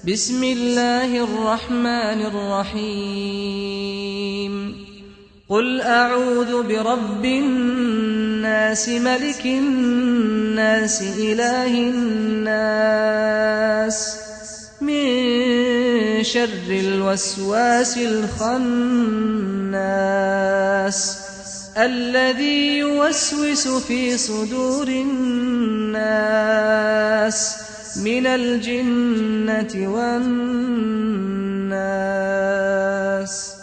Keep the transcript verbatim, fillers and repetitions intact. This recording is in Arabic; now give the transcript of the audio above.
بسم الله الرحمن الرحيم قل أعوذ برب الناس ملك الناس إله الناس من شر الوسواس الخناس الذي يوسوس في صدور الناس من الجنة والناس.